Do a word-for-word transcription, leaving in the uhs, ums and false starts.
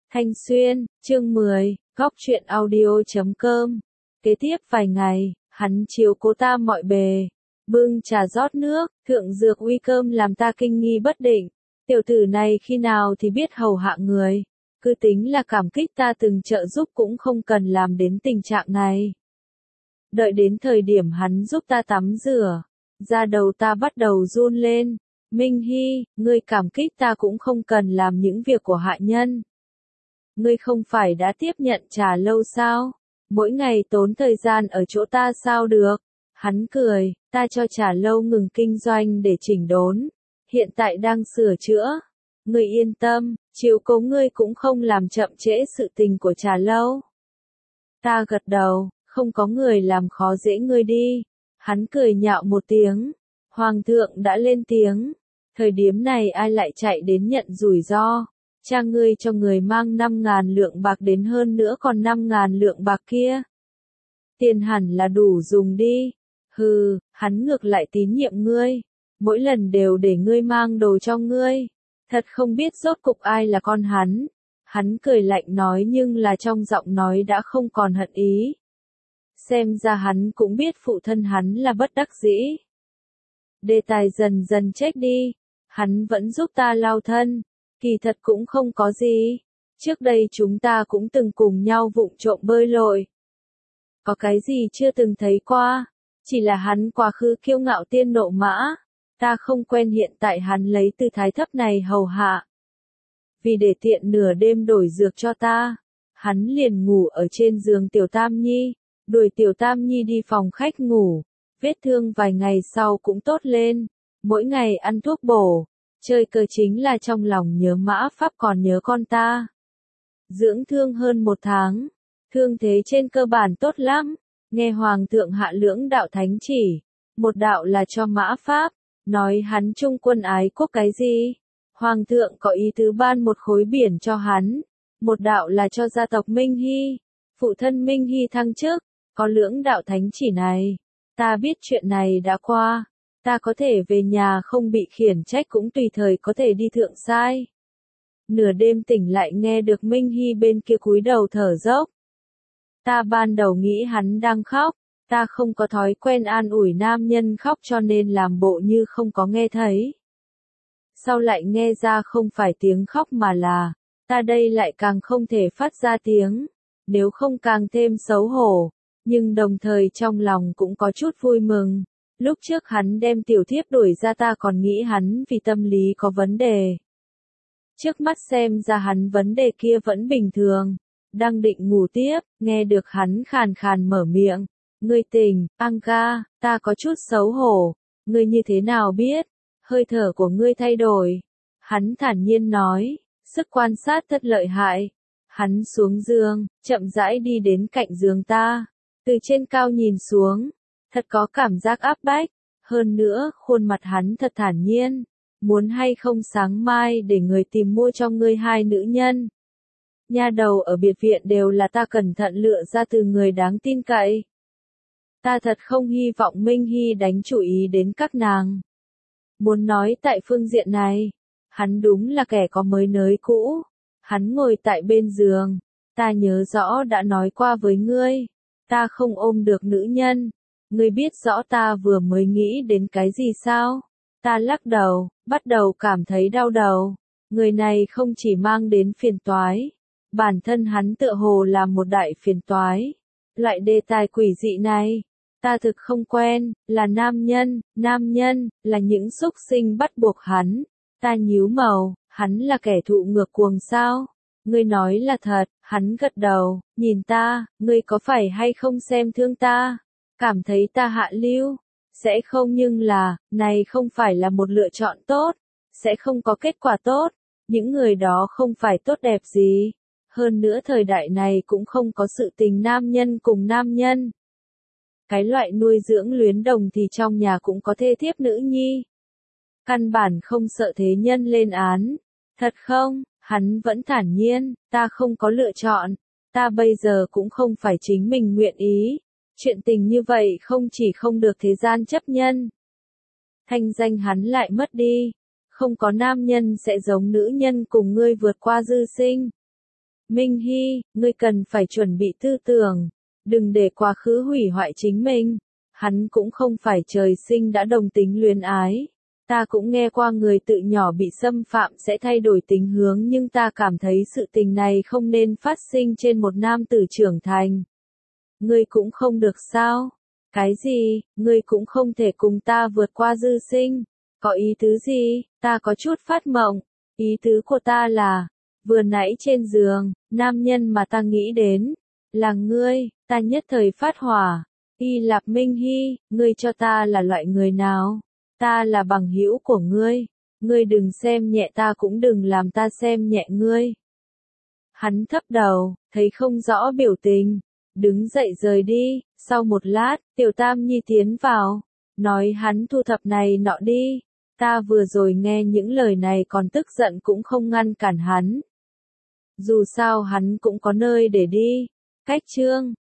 Thanh Xuyên, chương mười, góc truyện audio chấm com. Kế tiếp vài ngày, hắn chiếu cố ta mọi bề. Bưng trà rót nước, thượng dược uy cơm làm ta kinh nghi bất định. Tiểu tử này khi nào thì biết hầu hạ người. Cứ tính là cảm kích ta từng trợ giúp cũng không cần làm đến tình trạng này. Đợi đến thời điểm hắn giúp ta tắm rửa, da đầu ta bắt đầu run lên. Minh Hy, ngươi cảm kích ta cũng không cần làm những việc của hạ nhân. Ngươi không phải đã tiếp nhận trà lâu sao? Mỗi ngày tốn thời gian ở chỗ ta sao được? Hắn cười, ta cho trà lâu ngừng kinh doanh để chỉnh đốn. Hiện tại đang sửa chữa. Ngươi yên tâm, chiếu cố ngươi cũng không làm chậm trễ sự tình của trà lâu. Ta gật đầu, không có người làm khó dễ ngươi đi. Hắn cười nhạo một tiếng. Hoàng thượng đã lên tiếng. Thời điểm này ai lại chạy đến nhận rủi ro? Cha ngươi cho người mang năm ngàn lượng bạc đến hơn nữa còn năm ngàn lượng bạc kia. Tiền hẳn là đủ dùng đi. Hừ, hắn ngược lại tín nhiệm ngươi. Mỗi lần đều để ngươi mang đồ cho ngươi. Thật không biết rốt cục ai là con hắn. Hắn cười lạnh nói nhưng là trong giọng nói đã không còn hận ý. Xem ra hắn cũng biết phụ thân hắn là bất đắc dĩ. Đề tài dần dần chết đi. Hắn vẫn giúp ta lao thân. Kỳ thật cũng không có gì. Trước đây chúng ta cũng từng cùng nhau vụng trộm bơi lội. Có cái gì chưa từng thấy qua. Chỉ là hắn quá khứ kiêu ngạo tiên nộ mã. Ta không quen hiện tại hắn lấy tư thái thấp này hầu hạ. Vì để tiện nửa đêm đổi dược cho ta. Hắn liền ngủ ở trên giường Tiểu Tam Nhi. Đuổi Tiểu Tam Nhi đi phòng khách ngủ. Vết thương vài ngày sau cũng tốt lên. Mỗi ngày ăn thuốc bổ. Chơi cờ chính là trong lòng nhớ mã pháp còn nhớ con ta. Dưỡng thương hơn một tháng. Thương thế trên cơ bản tốt lắm. Nghe Hoàng thượng hạ lưỡng đạo thánh chỉ. Một đạo là cho mã pháp. Nói hắn trung quân ái quốc cái gì. Hoàng thượng có ý tứ ban một khối biển cho hắn. Một đạo là cho gia tộc Minh Hy. Phụ thân Minh Hy thăng chức. Có lưỡng đạo thánh chỉ này. Ta biết chuyện này đã qua. Ta có thể về nhà không bị khiển trách cũng tùy thời có thể đi thượng sai. Nửa đêm tỉnh lại nghe được Minh Hy bên kia cúi đầu thở dốc. Ta ban đầu nghĩ hắn đang khóc. Ta không có thói quen an ủi nam nhân khóc cho nên làm bộ như không có nghe thấy. Sau lại nghe ra không phải tiếng khóc mà là, ta đây lại càng không thể phát ra tiếng. Nếu không càng thêm xấu hổ. Nhưng đồng thời trong lòng cũng có chút vui mừng. Lúc trước hắn đem tiểu thiếp đuổi ra ta còn nghĩ hắn vì tâm lý có vấn đề. Trước mắt xem ra hắn vấn đề kia vẫn bình thường. Đang định ngủ tiếp, nghe được hắn khàn khàn mở miệng. Ngươi tỉnh, Anga, ta có chút xấu hổ. Ngươi như thế nào biết? Hơi thở của ngươi thay đổi. Hắn thản nhiên nói, sức quan sát thật lợi hại. Hắn xuống giường, chậm rãi đi đến cạnh giường ta. Từ trên cao nhìn xuống. Thật có cảm giác áp bách. Hơn nữa, khuôn mặt hắn thật thản nhiên. Muốn hay không sáng mai để người tìm mua cho ngươi hai nữ nhân. Nha đầu ở biệt viện đều là ta cẩn thận lựa ra từ người đáng tin cậy. Ta thật không hy vọng Minh Hy đánh chủ ý đến các nàng. Muốn nói tại phương diện này. Hắn đúng là kẻ có mới nới cũ. Hắn ngồi tại bên giường. Ta nhớ rõ đã nói qua với ngươi. Ta không ôm được nữ nhân. Ngươi biết rõ ta vừa mới nghĩ đến cái gì sao? Ta lắc đầu, bắt đầu cảm thấy đau đầu. Người này không chỉ mang đến phiền toái. Bản thân hắn tựa hồ là một đại phiền toái. Loại đề tài quỷ dị này. Ta thực không quen, là nam nhân, nam nhân, là những xúc sinh bắt buộc hắn. Ta nhíu màu, hắn là kẻ thụ ngược cuồng sao? Ngươi nói là thật, hắn gật đầu, nhìn ta, ngươi có phải hay không xem thương ta? Cảm thấy ta hạ lưu, sẽ không nhưng là, này không phải là một lựa chọn tốt, sẽ không có kết quả tốt, những người đó không phải tốt đẹp gì, hơn nữa thời đại này cũng không có sự tình nam nhân cùng nam nhân. Cái loại nuôi dưỡng luyến đồng thì trong nhà cũng có thê thiếp nữ nhi. Căn bản không sợ thế nhân lên án, thật không, hắn vẫn thản nhiên, ta không có lựa chọn, ta bây giờ cũng không phải chính mình nguyện ý. Chuyện tình như vậy không chỉ không được thế gian chấp nhân. Thanh danh hắn lại mất đi. Không có nam nhân sẽ giống nữ nhân cùng ngươi vượt qua dư sinh. Minh Hy, ngươi cần phải chuẩn bị tư tưởng, đừng để quá khứ hủy hoại chính mình. Hắn cũng không phải trời sinh đã đồng tính luyến ái. Ta cũng nghe qua người tự nhỏ bị xâm phạm sẽ thay đổi tính hướng, nhưng ta cảm thấy sự tình này không nên phát sinh trên một nam tử trưởng thành. Ngươi cũng không được sao? Cái gì, ngươi cũng không thể cùng ta vượt qua dư sinh? Có ý tứ gì? Ta có chút phát mộng. Ý tứ của ta là, vừa nãy trên giường, nam nhân mà ta nghĩ đến, là ngươi. Ta nhất thời phát hỏa. Y Lạp Minh Hy, ngươi cho ta là loại người nào? Ta là bằng hữu của ngươi. Ngươi đừng xem nhẹ ta cũng đừng làm ta xem nhẹ ngươi. Hắn thấp đầu, thấy không rõ biểu tình. Đứng dậy rời đi. Sau một lát, Tiểu Tam Nhi tiến vào. Nói hắn thu thập này nọ đi. Ta vừa rồi nghe những lời này còn tức giận cũng không ngăn cản hắn. Dù sao hắn cũng có nơi để đi. Cách chương